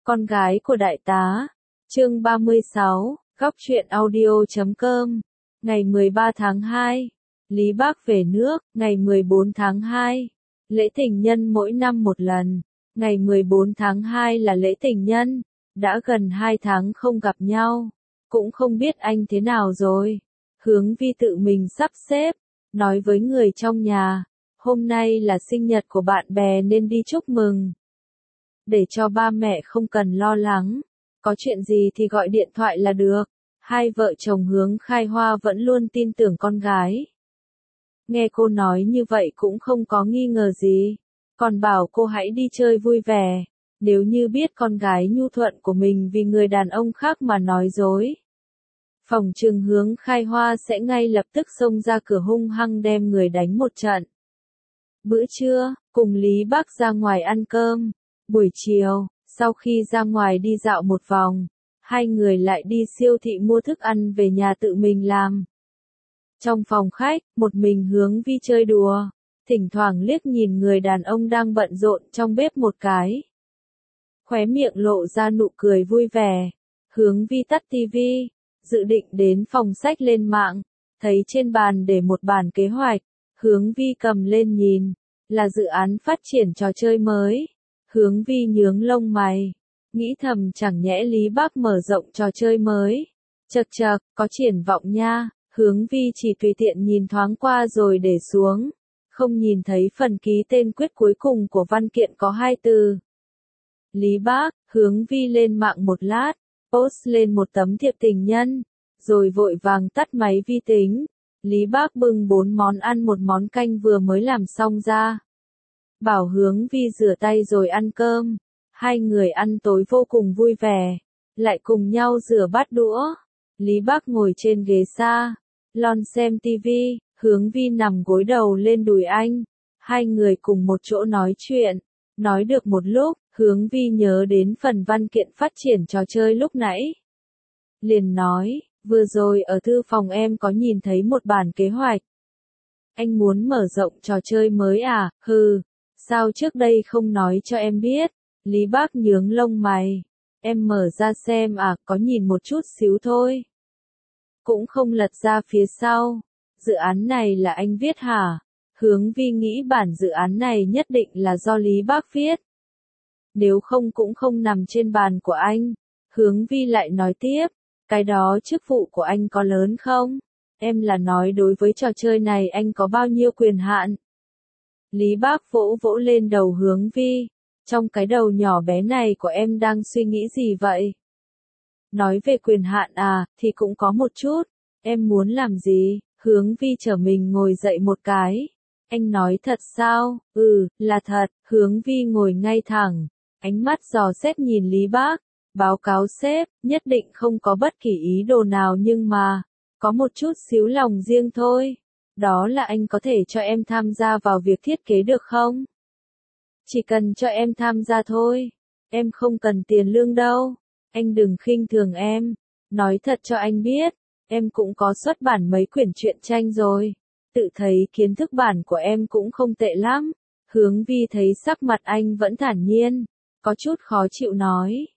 Con gái của đại tá. Chương 36, góc truyện audio.com. Ngày 13 tháng 2. Lý Bác về nước, ngày 14 tháng 2. Lễ tình nhân mỗi năm một lần. Ngày 14 tháng 2 là lễ tình nhân. Đã gần 2 tháng không gặp nhau. Cũng không biết anh thế nào rồi. Hướng Vi tự mình sắp xếp. Nói với người trong nhà. Hôm nay là sinh nhật của bạn bè nên đi chúc mừng. Để cho ba mẹ không cần lo lắng. Có chuyện gì thì gọi điện thoại là được. Hai vợ chồng Hướng Khai Hoa vẫn luôn tin tưởng con gái. Nghe cô nói như vậy cũng không có nghi ngờ gì. Còn bảo cô hãy đi chơi vui vẻ. Nếu như biết con gái nhu thuận của mình vì người đàn ông khác mà nói dối. Phòng trừng Hướng Khai Hoa sẽ ngay lập tức xông ra cửa hung hăng đem người đánh một trận. Bữa trưa, cùng Lý Bác ra ngoài ăn cơm. Buổi chiều, sau khi ra ngoài đi dạo một vòng, hai người lại đi siêu thị mua thức ăn về nhà tự mình làm. Trong phòng khách, một mình Hướng Vi chơi đùa, thỉnh thoảng liếc nhìn người đàn ông đang bận rộn trong bếp một cái. Khóe miệng lộ ra nụ cười vui vẻ. Hướng Vi tắt tivi, dự định đến phòng sách lên mạng, thấy trên bàn để một bản kế hoạch. Hướng Vi cầm lên nhìn, là dự án phát triển trò chơi mới. Hướng Vi nhướng lông mày, nghĩ thầm chẳng nhẽ Lý Bác mở rộng trò chơi mới. Chậc chậc, có triển vọng nha. Hướng Vi chỉ tùy tiện nhìn thoáng qua rồi để xuống, không nhìn thấy phần ký tên quyết cuối cùng của văn kiện có 2 từ. Lý Bác. Hướng Vi lên mạng một lát, post lên một tấm thiệp tình nhân, rồi vội vàng tắt máy vi tính. Lý Bác bưng 4 món ăn một món canh vừa mới làm xong ra. Bảo Hướng Vi rửa tay rồi ăn cơm. Hai người ăn tối vô cùng vui vẻ, lại cùng nhau rửa bát đũa. Lý Bác ngồi trên ghế xa, lon xem tivi, Hướng Vi nằm gối đầu lên đùi anh. Hai người cùng một chỗ nói chuyện. Nói được một lúc, Hướng Vi nhớ đến phần văn kiện phát triển trò chơi lúc nãy. Liền nói, vừa rồi ở thư phòng em có nhìn thấy một bản kế hoạch. Anh muốn mở rộng trò chơi mới à? Hừ. Sao trước đây không nói cho em biết? Lý Bác nhướng lông mày. Em mở ra xem à, có nhìn một chút xíu thôi. Cũng không lật ra phía sau. Dự án này là anh viết hả? Hướng Vi nghĩ bản dự án này nhất định là do Lý Bác viết. Nếu không cũng không nằm trên bàn của anh. Hướng Vi lại nói tiếp. Cái đó chức vụ của anh có lớn không? Em là nói đối với trò chơi này anh có bao nhiêu quyền hạn? Lý Bác vỗ vỗ lên đầu Hướng Vi. Trong cái đầu nhỏ bé này của em đang suy nghĩ gì vậy? Nói về quyền hạn à, thì cũng có một chút. Em muốn làm gì? Hướng Vi trở mình ngồi dậy một cái. Anh nói thật sao? Ừ, là thật. Hướng Vi ngồi ngay thẳng. Ánh mắt dò xét nhìn Lý Bác. Báo cáo sếp, nhất định không có bất kỳ ý đồ nào nhưng mà, có một chút xíu lòng riêng thôi. Đó là anh có thể cho em tham gia vào việc thiết kế được không? Chỉ cần cho em tham gia thôi. Em không cần tiền lương đâu. Anh đừng khinh thường em. Nói thật cho anh biết, em cũng có xuất bản mấy quyển truyện tranh rồi. Tự thấy kiến thức bản của em cũng không tệ lắm. Hướng Vi thấy sắc mặt anh vẫn thản nhiên. Có chút khó chịu nói.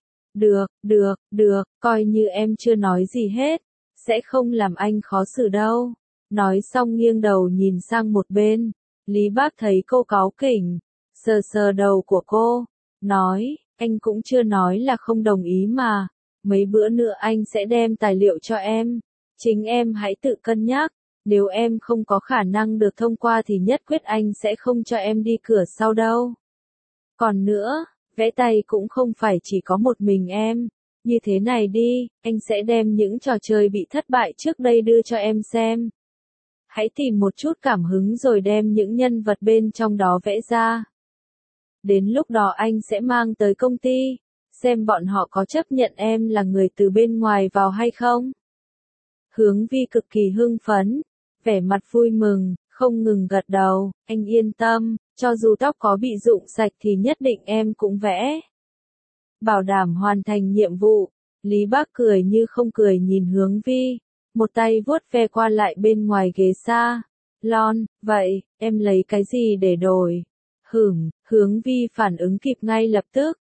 Được, coi như em chưa nói gì hết. Sẽ không làm anh khó xử đâu. Nói xong nghiêng đầu nhìn sang một bên. Lý Bác thấy cô cáu kỉnh. Sờ sờ đầu của cô. Nói, anh cũng chưa nói là không đồng ý mà. Mấy bữa nữa anh sẽ đem tài liệu cho em. Chính em hãy tự cân nhắc. Nếu em không có khả năng được thông qua thì nhất quyết anh sẽ không cho em đi cửa sau đâu. Còn nữa, vẽ tay cũng không phải chỉ có một mình em. Như thế này đi, anh sẽ đem những trò chơi bị thất bại trước đây đưa cho em xem. Hãy tìm một chút cảm hứng rồi đem những nhân vật bên trong đó vẽ ra. Đến lúc đó anh sẽ mang tới công ty, xem bọn họ có chấp nhận em là người từ bên ngoài vào hay không. Hướng Vi cực kỳ hưng phấn, vẻ mặt vui mừng, không ngừng gật đầu. Anh yên tâm, cho dù tóc có bị rụng sạch thì nhất định em cũng vẽ. Bảo đảm hoàn thành nhiệm vụ. Lý Bác cười như không cười nhìn Hướng Vi, một tay vuốt ve qua lại bên ngoài ghế xa. Lon, vậy, em lấy cái gì để đổi? Hướng Vi phản ứng kịp ngay lập tức.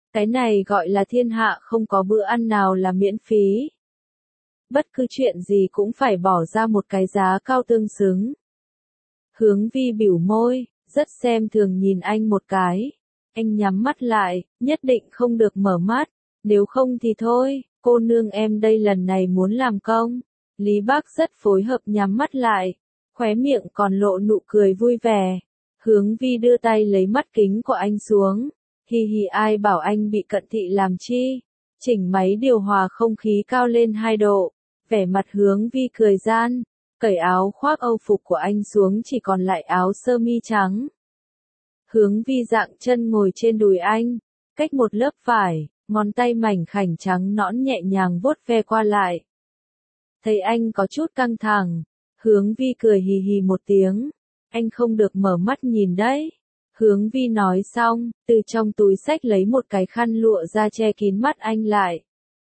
Cái này gọi là thiên hạ không có bữa ăn nào là miễn phí. Bất cứ chuyện gì cũng phải bỏ ra một cái giá cao tương xứng. Hướng Vi bĩu môi, rất xem thường nhìn anh một cái. Anh nhắm mắt lại, nhất định không được mở mắt, nếu không thì thôi, cô nương em đây lần này muốn làm công. Lý Bác rất phối hợp nhắm mắt lại, khóe miệng còn lộ nụ cười vui vẻ. Hướng Vi đưa tay lấy mắt kính của anh xuống. Hi hi, ai bảo anh bị cận thị làm chi? Chỉnh máy điều hòa không khí cao lên 2 độ. Vẻ mặt Hướng Vi cười gian, cởi áo khoác Âu phục của anh xuống chỉ còn lại áo sơ mi trắng. Hướng Vi dạng chân ngồi trên đùi anh, cách một lớp vải, ngón tay mảnh khảnh trắng nõn nhẹ nhàng vuốt ve qua lại. Thấy anh có chút căng thẳng, Hướng Vi cười hì hì một tiếng, anh không được mở mắt nhìn đấy. Hướng Vi nói xong, từ trong túi xách lấy một cái khăn lụa ra che kín mắt anh lại.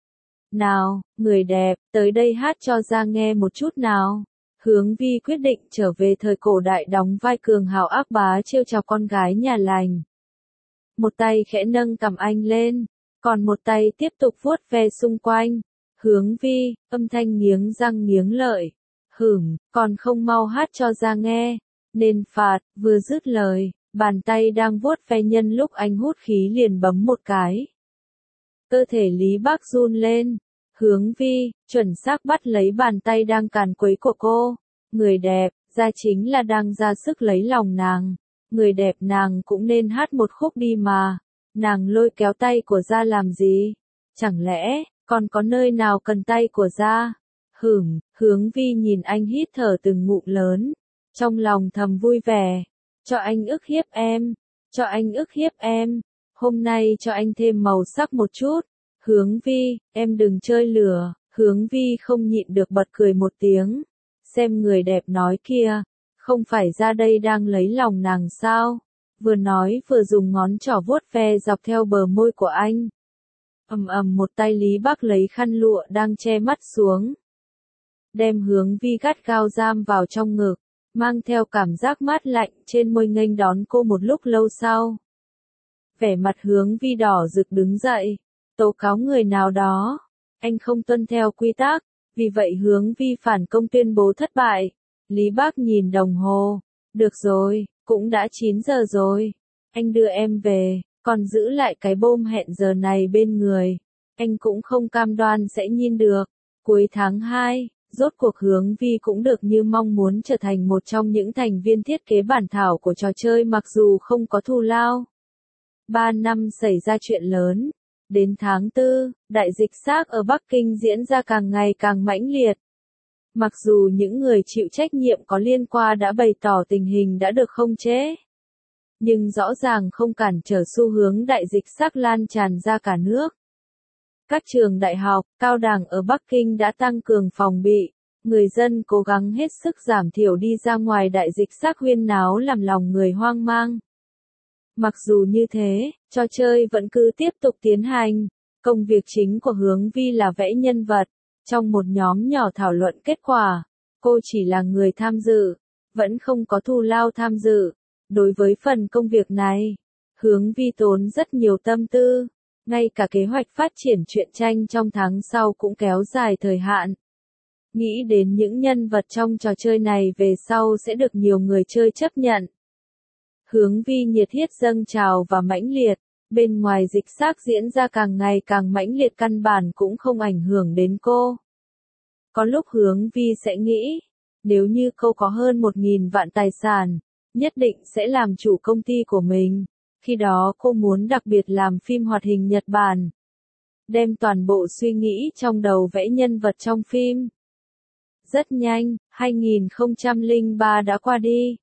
Nào, người đẹp, tới đây hát cho ra nghe một chút nào. Hướng Vi quyết định trở về thời cổ đại đóng vai cường hào ác bá trêu chọc con gái nhà lành. Một tay khẽ nâng cằm anh lên, còn một tay tiếp tục vuốt ve xung quanh. Hướng Vi, âm thanh nghiến răng nghiến lợi. Còn không mau hát cho ra nghe. Nên phạt, vừa dứt lời, bàn tay đang vuốt ve nhân lúc anh hút khí liền bấm một cái. Cơ thể Lý Bác run lên. Hướng Vi, chuẩn xác bắt lấy bàn tay đang càn quấy của cô. Người đẹp, ra chính là đang ra sức lấy lòng nàng. Người đẹp nàng cũng nên hát một khúc đi mà. Nàng lôi kéo tay của ra làm gì? Chẳng lẽ, còn có nơi nào cần tay của ra? Hướng Vi nhìn anh hít thở từng ngụm lớn. Trong lòng thầm vui vẻ. Cho anh ức hiếp em. Cho anh ức hiếp em. Hôm nay cho anh thêm màu sắc một chút. Hướng Vi, em đừng chơi lừa. Hướng Vi không nhịn được bật cười một tiếng. Xem người đẹp nói kia, không phải ra đây đang lấy lòng nàng sao? Vừa nói vừa dùng ngón trỏ vuốt ve dọc theo bờ môi của anh. Một tay Lý Bác lấy khăn lụa đang che mắt xuống. Đem Hướng Vi gắt gao giam vào trong ngực, mang theo cảm giác mát lạnh trên môi nghênh đón cô một lúc lâu sau. Vẻ mặt Hướng Vi đỏ rực đứng dậy, tố cáo người nào đó. Anh không tuân theo quy tắc, vì vậy Hướng Vi phản công tuyên bố thất bại. Lý Bác nhìn đồng hồ. Được rồi, cũng đã 9 giờ rồi. Anh đưa em về, còn giữ lại cái bôm hẹn giờ này bên người. Anh cũng không cam đoan sẽ nhìn được. Cuối tháng 2, rốt cuộc Hướng Vi cũng được như mong muốn trở thành một trong những thành viên thiết kế bản thảo của trò chơi mặc dù không có thù lao. 3 năm xảy ra chuyện lớn. Đến tháng 4, đại dịch SARS ở Bắc Kinh diễn ra càng ngày càng mãnh liệt. Mặc dù những người chịu trách nhiệm có liên quan đã bày tỏ tình hình đã được khống chế, nhưng rõ ràng không cản trở xu hướng đại dịch SARS lan tràn ra cả nước. Các trường đại học, cao đẳng ở Bắc Kinh đã tăng cường phòng bị, người dân cố gắng hết sức giảm thiểu đi ra ngoài đại dịch SARS huyên náo làm lòng người hoang mang. Mặc dù như thế, trò chơi vẫn cứ tiếp tục tiến hành. Công việc chính của Hướng Vi là vẽ nhân vật. Trong một nhóm nhỏ thảo luận kết quả, cô chỉ là người tham dự, vẫn không có thù lao tham dự. Đối với phần công việc này, Hướng Vi tốn rất nhiều tâm tư. Ngay cả kế hoạch phát triển truyện tranh trong tháng sau cũng kéo dài thời hạn. Nghĩ đến những nhân vật trong trò chơi này về sau sẽ được nhiều người chơi chấp nhận. Hướng Vi nhiệt huyết dâng trào và mãnh liệt, bên ngoài dịch SARS diễn ra càng ngày càng mãnh liệt căn bản cũng không ảnh hưởng đến cô. Có lúc Hướng Vi sẽ nghĩ, nếu như cô có hơn 1.000 vạn tài sản, nhất định sẽ làm chủ công ty của mình. Khi đó cô muốn đặc biệt làm phim hoạt hình Nhật Bản. Đem toàn bộ suy nghĩ trong đầu vẽ nhân vật trong phim. Rất nhanh, 2003 đã qua đi.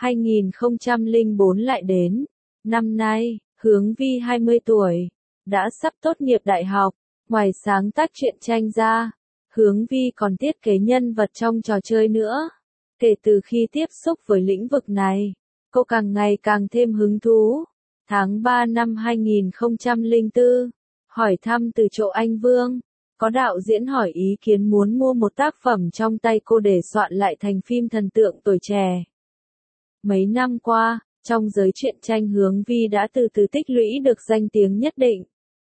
2004 lại đến. Năm nay, Hướng Vi 20 tuổi, đã sắp tốt nghiệp đại học. Ngoài sáng tác truyện tranh ra, Hướng Vi còn thiết kế nhân vật trong trò chơi nữa. Kể từ khi tiếp xúc với lĩnh vực này, cô càng ngày càng thêm hứng thú. Tháng 3 năm 2004, hỏi thăm từ chỗ anh Vương, có đạo diễn hỏi ý kiến muốn mua một tác phẩm trong tay cô để soạn lại thành phim thần tượng tuổi trẻ. Mấy năm qua, trong giới truyện tranh Hướng Vi đã từ từ tích lũy được danh tiếng nhất định.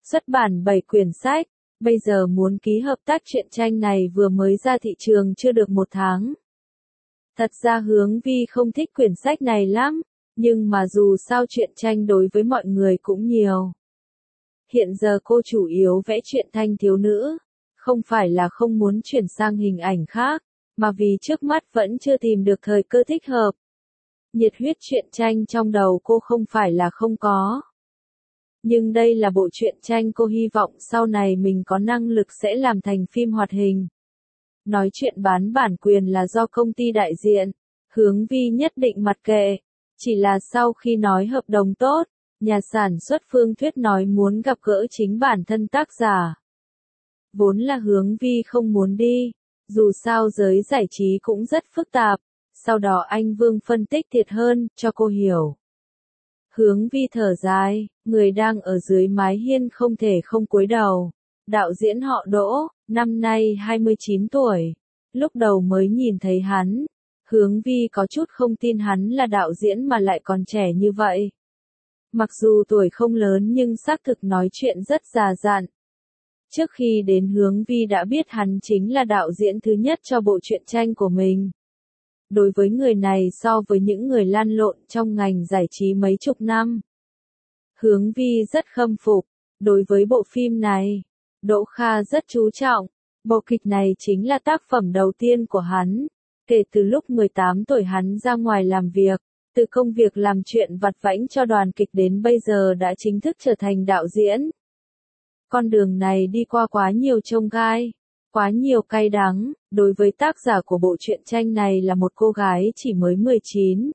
xuất bản 7 quyển sách, bây giờ muốn ký hợp tác truyện tranh này vừa mới ra thị trường chưa được 1 tháng. Thật ra Hướng Vi không thích quyển sách này lắm, nhưng mà dù sao truyện tranh đối với mọi người cũng nhiều. Hiện giờ cô chủ yếu vẽ truyện thanh thiếu nữ, không phải là không muốn chuyển sang hình ảnh khác, mà vì trước mắt vẫn chưa tìm được thời cơ thích hợp. Nhiệt huyết truyện tranh trong đầu cô không phải là không có. Nhưng đây là bộ truyện tranh cô hy vọng sau này mình có năng lực sẽ làm thành phim hoạt hình. Nói chuyện bán bản quyền là do công ty đại diện, Hướng Vi nhất định mặc kệ. Chỉ là sau khi nói hợp đồng tốt, nhà sản xuất Phương Thuyết nói muốn gặp gỡ chính bản thân tác giả. Vốn là Hướng Vi không muốn đi, dù sao giới giải trí cũng rất phức tạp, sau đó anh Vương phân tích thiệt hơn, cho cô hiểu. Hướng Vi thở dài, người đang ở dưới mái hiên không thể không cúi đầu. Đạo diễn họ Đỗ, năm nay 29 tuổi. Lúc đầu mới nhìn thấy hắn, Hướng Vi có chút không tin hắn là đạo diễn mà lại còn trẻ như vậy. Mặc dù tuổi không lớn nhưng xác thực nói chuyện rất già dặn. Trước khi đến Hướng Vi đã biết hắn chính là đạo diễn thứ nhất cho bộ truyện tranh của mình. Đối với người này so với những người lăn lộn trong ngành giải trí mấy chục năm, Hướng Vi rất khâm phục. Đối với bộ phim này, Đỗ Kha rất chú trọng. Bộ kịch này chính là tác phẩm đầu tiên của hắn. Kể từ lúc 18 tuổi hắn ra ngoài làm việc, từ công việc làm chuyện vặt vãnh cho đoàn kịch đến bây giờ đã chính thức trở thành đạo diễn. Con đường này đi qua quá nhiều chông gai, quá nhiều cay đắng, đối với tác giả của bộ truyện tranh này là một cô gái chỉ mới 19.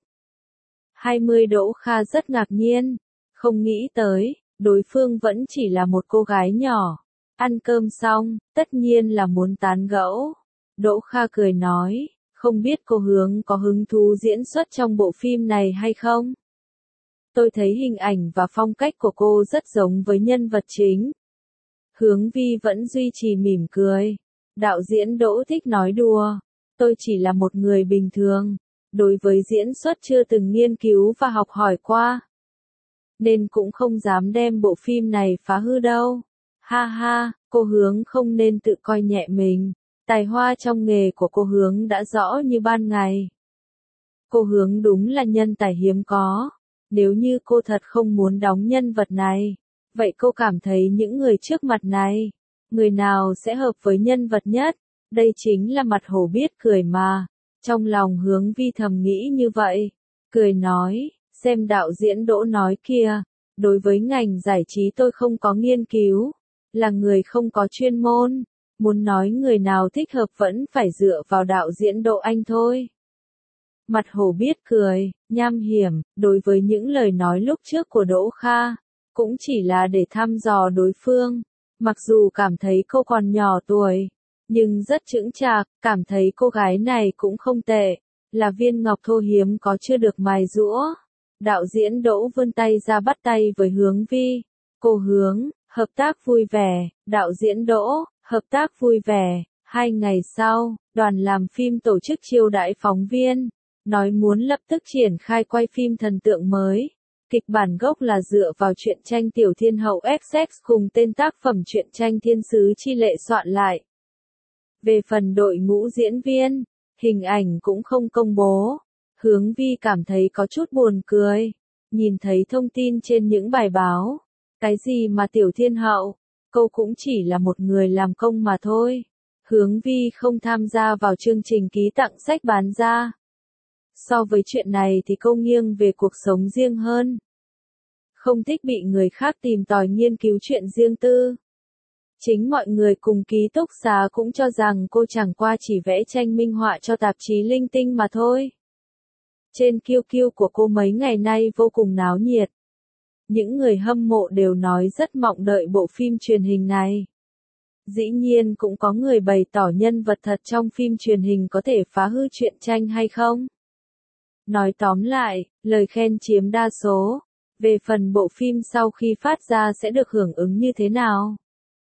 20 Đỗ Kha rất ngạc nhiên, không nghĩ tới, đối phương vẫn chỉ là một cô gái nhỏ. Ăn cơm xong, tất nhiên là muốn tán gẫu. Đỗ Kha cười nói, không biết cô Hướng có hứng thú diễn xuất trong bộ phim này hay không? Tôi thấy hình ảnh và phong cách của cô rất giống với nhân vật chính. Hướng Vi vẫn duy trì mỉm cười. Đạo diễn Đỗ thích nói đùa. Tôi chỉ là một người bình thường. Đối với diễn xuất chưa từng nghiên cứu và học hỏi qua. Nên cũng không dám đem bộ phim này phá hư đâu. Ha ha, cô Hướng không nên tự coi nhẹ mình. Tài hoa trong nghề của cô Hướng đã rõ như ban ngày. Cô Hướng đúng là nhân tài hiếm có. Nếu như cô thật không muốn đóng nhân vật này, vậy cô cảm thấy những người trước mặt này, người nào sẽ hợp với nhân vật nhất? Đây chính là mặt hổ biết cười mà. Trong lòng Hướng Vi thầm nghĩ như vậy. Cười nói, xem đạo diễn Đỗ nói kia, đối với ngành giải trí tôi không có nghiên cứu, là người không có chuyên môn, muốn nói người nào thích hợp vẫn phải dựa vào đạo diễn Đỗ anh thôi. Mặt hổ biết cười, nham hiểm, đối với những lời nói lúc trước của Đỗ Kha, cũng chỉ là để thăm dò đối phương. Mặc dù cảm thấy cô còn nhỏ tuổi, nhưng rất chững chạc, cảm thấy cô gái này cũng không tệ, là viên ngọc thô hiếm có chưa được mài giũa. Đạo diễn Đỗ vươn tay ra bắt tay với Hướng Vi. Cô Hướng, hợp tác vui vẻ. Đạo diễn Đỗ, hợp tác vui vẻ. 2 ngày sau, đoàn làm phim tổ chức chiêu đãi phóng viên, nói muốn lập tức triển khai quay phim thần tượng mới. Kịch bản gốc là dựa vào truyện tranh Tiểu Thiên Hậu XX cùng tên tác phẩm truyện tranh Thiên Sứ Chi Lệ soạn lại. Về phần đội ngũ diễn viên, hình ảnh cũng không công bố. Hướng Vi cảm thấy có chút buồn cười. Nhìn thấy thông tin trên những bài báo. Cái gì mà Tiểu Thiên Hậu? Cô cũng chỉ là một người làm công mà thôi. Hướng Vi không tham gia vào chương trình ký tặng sách bán ra. So với chuyện này thì cô nghiêng về cuộc sống riêng hơn. Không thích bị người khác tìm tòi nghiên cứu chuyện riêng tư. Chính mọi người cùng ký túc xá cũng cho rằng cô chẳng qua chỉ vẽ tranh minh họa cho tạp chí linh tinh mà thôi. Trên QQ của cô mấy ngày nay vô cùng náo nhiệt. Những người hâm mộ đều nói rất mong đợi bộ phim truyền hình này. Dĩ nhiên cũng có người bày tỏ nhân vật thật trong phim truyền hình có thể phá hư truyện tranh hay không. Nói tóm lại, lời khen chiếm đa số. Về phần bộ phim sau khi phát ra sẽ được hưởng ứng như thế nào?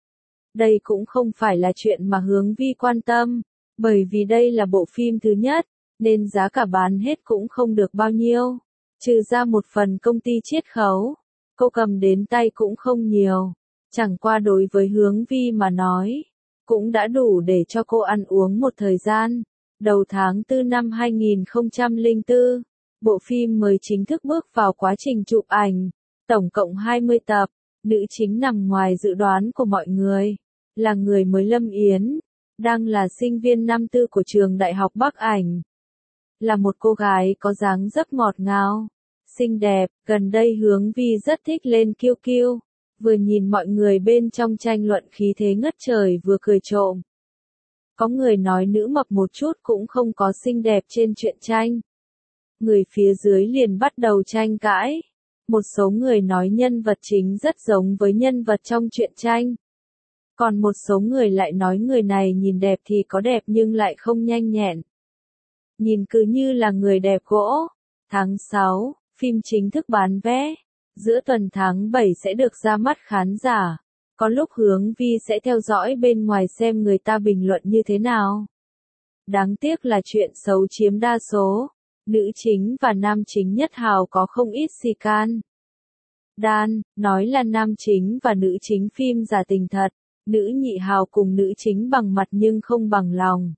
Đây cũng không phải là chuyện mà Hướng Vi quan tâm, bởi vì đây là bộ phim thứ nhất, nên giá cả bán hết cũng không được bao nhiêu. Trừ ra một phần công ty chiết khấu, cô cầm đến tay cũng không nhiều. Chẳng qua đối với Hướng Vi mà nói, cũng đã đủ để cho cô ăn uống một thời gian. Đầu tháng 4 năm 2004, bộ phim mới chính thức bước vào quá trình chụp ảnh, tổng cộng 20 tập, nữ chính nằm ngoài dự đoán của mọi người, là người mới Lâm Yến, đang là sinh viên năm tư của trường Đại học Bắc Ảnh. Là một cô gái có dáng dấp ngọt ngào, xinh đẹp, gần đây Hướng Vi rất thích lên kiêu kiêu, vừa nhìn mọi người bên trong tranh luận khí thế ngất trời vừa cười trộm. Có người nói nữ mập một chút cũng không có xinh đẹp trên truyện tranh. Người phía dưới liền bắt đầu tranh cãi. Một số người nói nhân vật chính rất giống với nhân vật trong truyện tranh. Còn một số người lại nói người này nhìn đẹp thì có đẹp nhưng lại không nhanh nhẹn. Nhìn cứ như là người đẹp gỗ. Tháng 6, phim chính thức bán vé. Giữa tuần tháng 7 sẽ được ra mắt khán giả. Có lúc Hướng Vi sẽ theo dõi bên ngoài xem người ta bình luận như thế nào. Đáng tiếc là chuyện xấu chiếm đa số. Nữ chính và nam chính nhất hào có không ít xì can. Đan, nói là nam chính và nữ chính phim giả tình thật. Nữ nhị hào cùng nữ chính bằng mặt nhưng không bằng lòng.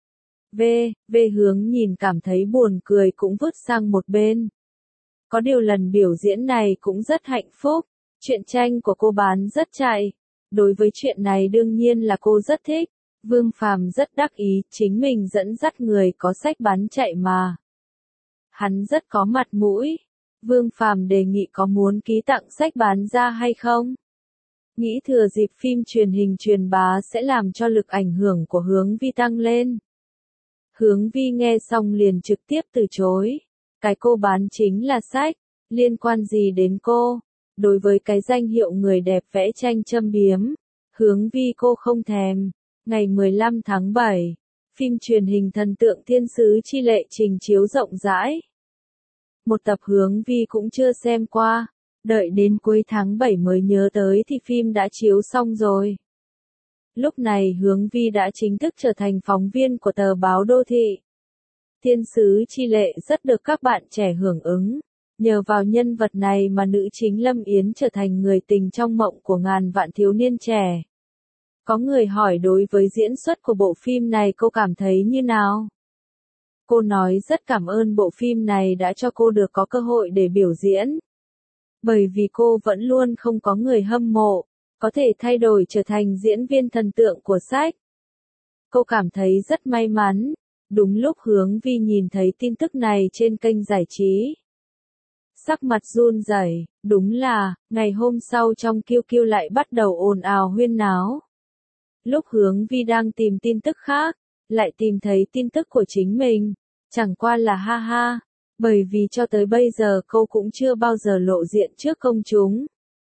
V Hướng nhìn cảm thấy buồn cười cũng vứt sang một bên. Có điều lần biểu diễn này cũng rất hạnh phúc. Truyện tranh của cô bán rất chạy. Đối với chuyện này đương nhiên là cô rất thích. Vương Phàm rất đắc ý, chính mình dẫn dắt người có sách bán chạy mà. Hắn rất có mặt mũi. Vương Phàm đề nghị có muốn ký tặng sách bán ra hay không? Nghĩ thừa dịp phim truyền hình truyền bá sẽ làm cho lực ảnh hưởng của Hướng Vi tăng lên. Hướng Vi nghe xong liền trực tiếp từ chối. Cái cô bán chính là sách, liên quan gì đến cô? Đối với cái danh hiệu người đẹp vẽ tranh châm biếm, Hướng Vi cô không thèm. Ngày 15 tháng 7, phim truyền hình Thần tượng thiên sứ chi lệ trình chiếu rộng rãi. Một tập Hướng Vi cũng chưa xem qua, đợi đến cuối tháng 7 mới nhớ tới thì phim đã chiếu xong rồi. Lúc này Hướng Vi đã chính thức trở thành phóng viên của tờ báo Đô Thị. Thiên sứ chi lệ rất được các bạn trẻ hưởng ứng. Nhờ vào nhân vật này mà nữ chính Lâm Yến trở thành người tình trong mộng của ngàn vạn thiếu niên trẻ. Có người hỏi đối với diễn xuất của bộ phim này cô cảm thấy như nào? Cô nói rất cảm ơn bộ phim này đã cho cô được có cơ hội để biểu diễn. Bởi vì cô vẫn luôn không có người hâm mộ, có thể thay đổi trở thành diễn viên thần tượng của sách. Cô cảm thấy rất may mắn. Đúng lúc Hướng Vi nhìn thấy tin tức này trên kênh giải trí. Sắc mặt run rẩy, đúng là, ngày hôm sau trong Kiêu Kiêu lại bắt đầu ồn ào huyên náo. Lúc Hướng Vi đang tìm tin tức khác, lại tìm thấy tin tức của chính mình, chẳng qua là ha ha, bởi vì cho tới bây giờ cô cũng chưa bao giờ lộ diện trước công chúng.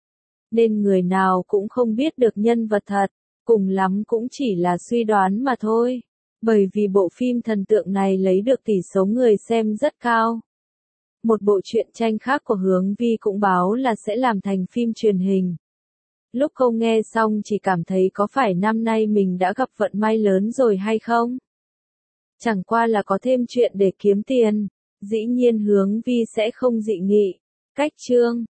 Nên người nào cũng không biết được nhân vật thật, cùng lắm cũng chỉ là suy đoán mà thôi, bởi vì bộ phim thần tượng này lấy được tỷ số người xem rất cao. Một bộ truyện tranh khác của Hướng Vi cũng báo là sẽ làm thành phim truyền hình. Lúc cô nghe xong chỉ cảm thấy có phải năm nay mình đã gặp vận may lớn rồi hay không? Chẳng qua là có thêm chuyện để kiếm tiền, dĩ nhiên Hướng Vi sẽ không dị nghị. Cách chương